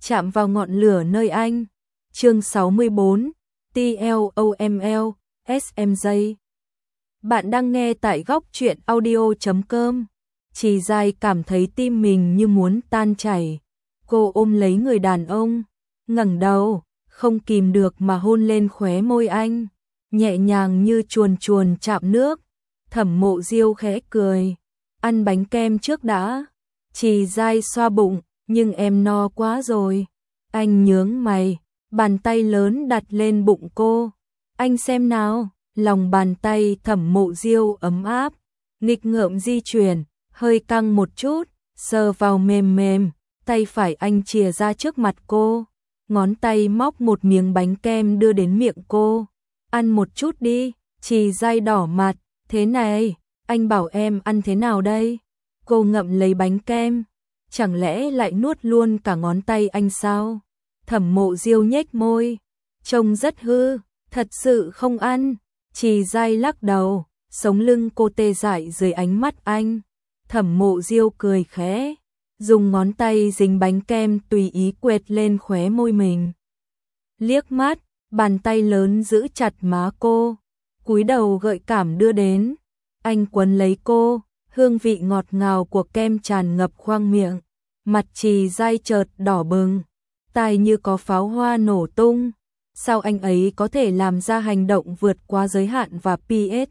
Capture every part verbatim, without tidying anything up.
chạm vào ngọn lửa nơi anh. Chương sáu mươi bốn, T L O M L, S M J. Bạn đang nghe tại góc truyện audio chấm com. Trì Giai cảm thấy tim mình như muốn tan chảy. Cô ôm lấy người đàn ông, ngẩng đầu, không kìm được mà hôn lên khóe môi anh, nhẹ nhàng như chuồn chuồn chạm nước. Thẩm Mộ Diêu khẽ cười, ăn bánh kem trước đã. Trì Giai xoa bụng, nhưng em no quá rồi. Anh nhướng mày, bàn tay lớn đặt lên bụng cô. Anh xem nào, lòng bàn tay Thẩm Mộ Diêu ấm áp, nghịch ngợm di chuyển, hơi căng một chút, sờ vào mềm mềm, tay phải anh chìa ra trước mặt cô, ngón tay móc một miếng bánh kem đưa đến miệng cô. Ăn một chút đi. Trì Giai đỏ mặt, thế này, anh bảo em ăn thế nào đây? Cô ngậm lấy bánh kem, chẳng lẽ lại nuốt luôn cả ngón tay anh sao? Thẩm Mộ Diêu nhếch môi, trông rất hư, thật sự không ăn. Trì Giai lắc đầu, sống lưng cô tê dại dưới ánh mắt anh. Thẩm Mộ Diêu cười khẽ, dùng ngón tay dính bánh kem tùy ý quệt lên khóe môi mình. Liếc mắt, bàn tay lớn giữ chặt má cô, cúi đầu gợi cảm đưa đến. Anh quấn lấy cô, hương vị ngọt ngào của kem tràn ngập khoang miệng. Mặt Trì Giai chợt đỏ bừng, tai như có pháo hoa nổ tung. Sao anh ấy có thể làm ra hành động vượt qua giới hạn và pê ét?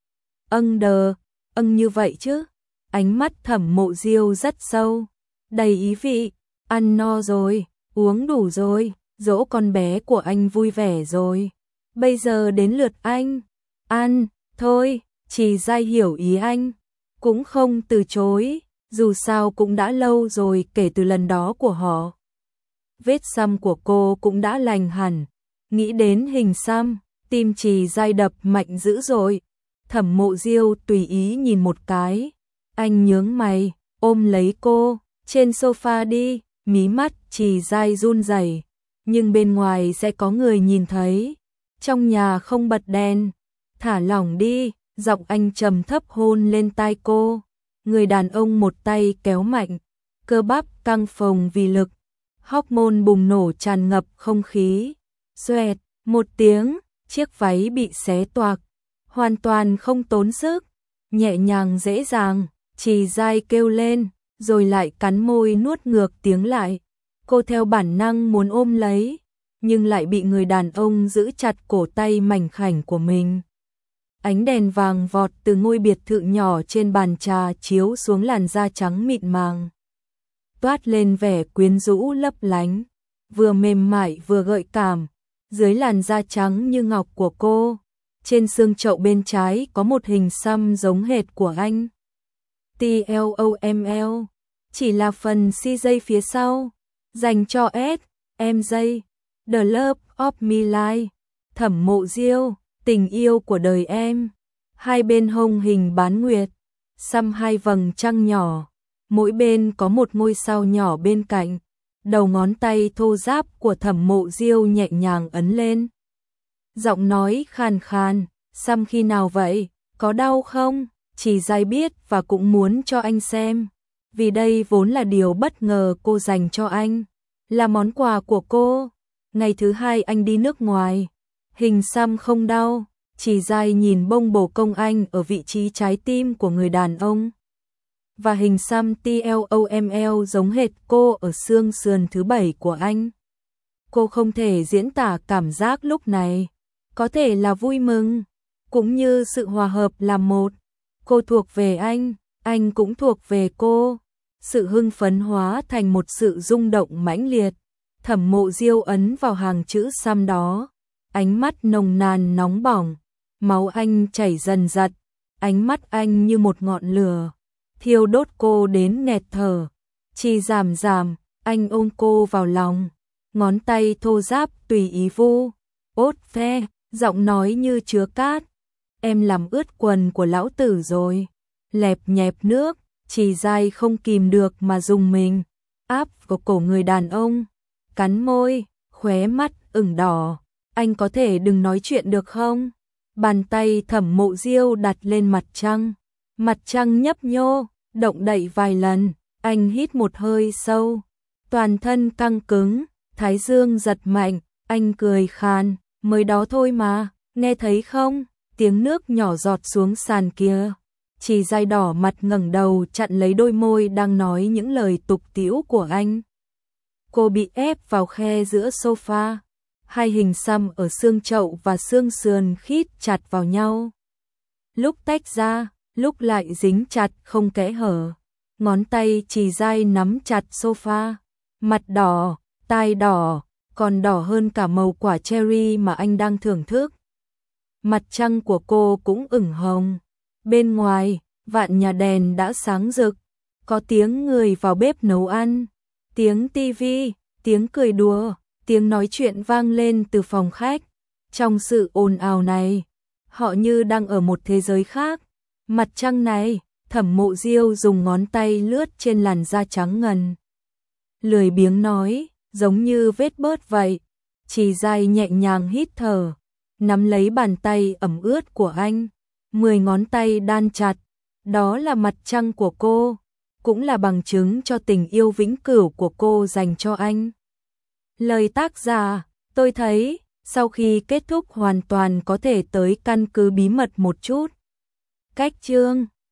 Âng đờ, âng như vậy chứ? Ánh mắt Thẩm Mộ Diêu rất sâu, đầy ý vị. Ăn no rồi, uống đủ rồi, dỗ con bé của anh vui vẻ rồi. Bây giờ đến lượt anh. Ăn, thôi. Trì Giai hiểu ý anh, cũng không từ chối, dù sao cũng đã lâu rồi kể từ lần đó của họ. Vết xăm của cô cũng đã lành hẳn. Nghĩ đến hình xăm, tim Trì Giai đập mạnh dữ dội. Thẩm Mộ Diêu tùy ý nhìn một cái. Anh nhướng mày, ôm lấy cô, trên sofa đi. Mí mắt Trì Giai run rẩy, nhưng bên ngoài sẽ có người nhìn thấy. Trong nhà không bật đèn. Thả lỏng đi. Giọng anh trầm thấp hôn lên tai cô. Người đàn ông một tay kéo mạnh, cơ bắp căng phồng vì lực. Hormone bùng nổ tràn ngập không khí. Xoẹt, một tiếng, chiếc váy bị xé toạc, hoàn toàn không tốn sức, nhẹ nhàng dễ dàng. Trì Giai kêu lên, rồi lại cắn môi nuốt ngược tiếng lại. Cô theo bản năng muốn ôm lấy, nhưng lại bị người đàn ông giữ chặt cổ tay mảnh khảnh của mình. Ánh đèn vàng vọt từ ngôi biệt thự nhỏ trên bàn trà chiếu xuống làn da trắng mịn màng, toát lên vẻ quyến rũ lấp lánh, vừa mềm mại vừa gợi cảm. Dưới làn da trắng như ngọc của cô, trên xương chậu bên trái có một hình xăm giống hệt của anh. T L O M L, chỉ là phần C J phía sau, dành cho S M J, The Love of My Life. Thẩm Mộ Diêu, tình yêu của đời em. Hai bên hông hình bán nguyệt, xăm hai vầng trăng nhỏ, mỗi bên có một ngôi sao nhỏ bên cạnh. Đầu ngón tay thô ráp của Thẩm Mộ Diêu nhẹ nhàng ấn lên. Giọng nói khàn khàn, xăm khi nào vậy, có đau không? Trì Giai biết và cũng muốn cho anh xem, vì đây vốn là điều bất ngờ cô dành cho anh, là món quà của cô. Ngày thứ hai anh đi nước ngoài, hình xăm không đau. Trì Giai nhìn bông bồ công anh ở vị trí trái tim của người đàn ông, và hình xăm T L O M L giống hệt cô ở xương sườn thứ bảy của anh. Cô không thể diễn tả cảm giác lúc này, có thể là vui mừng, cũng như sự hòa hợp làm một. Cô thuộc về anh, anh cũng thuộc về cô. Sự hưng phấn hóa thành một sự rung động mãnh liệt. Thẩm Mộ Diêu ấn vào hàng chữ xăm đó, ánh mắt nồng nàn nóng bỏng, máu anh chảy dần dật, ánh mắt anh như một ngọn lửa, thiêu đốt cô đến nghẹt thở. Chỉ giảm giảm, anh ôm cô vào lòng, ngón tay thô ráp tùy ý vu, ốt ve, giọng nói như chứa cát. Em làm ướt quần của lão tử rồi. Lẹp nhẹp nước, Trì Giai không kìm được mà dùng mình áp vào cổ người đàn ông, cắn môi, khóe mắt ửng đỏ. Anh có thể đừng nói chuyện được không? Bàn tay Thẩm Mộ Diêu đặt lên mặt trăng, mặt trăng nhấp nhô, động đậy vài lần. Anh hít một hơi sâu, toàn thân căng cứng, thái dương giật mạnh, anh cười khan, mới đó thôi mà, nghe thấy không, tiếng nước nhỏ giọt xuống sàn kia. Chỉ dai đỏ mặt ngẩng đầu chặn lấy đôi môi đang nói những lời tục tĩu của anh. Cô bị ép vào khe giữa sofa, hai hình xăm ở xương chậu và xương sườn khít chặt vào nhau. Lúc tách ra, lúc lại dính chặt không kẽ hở. Ngón tay Chỉ dai nắm chặt sofa, mặt đỏ, tai đỏ, còn đỏ hơn cả màu quả cherry mà anh đang thưởng thức. Mặt trăng của cô cũng ửng hồng. Bên ngoài, vạn nhà đèn đã sáng rực, có tiếng người vào bếp nấu ăn, tiếng tivi, tiếng cười đùa, tiếng nói chuyện vang lên từ phòng khách. Trong sự ồn ào này, họ như đang ở một thế giới khác. Mặt trăng này, Thẩm Mộ Diêu dùng ngón tay lướt trên làn da trắng ngần. Lười biếng nói, giống như vết bớt vậy. Chỉ dai nhẹ nhàng hít thở, nắm lấy bàn tay ẩm ướt của anh, mười ngón tay đan chặt. Đó là mặt trăng của cô, cũng là bằng chứng cho tình yêu vĩnh cửu của cô dành cho anh. Lời tác giả, tôi thấy, sau khi kết thúc hoàn toàn có thể tới căn cứ bí mật một chút. Cách chương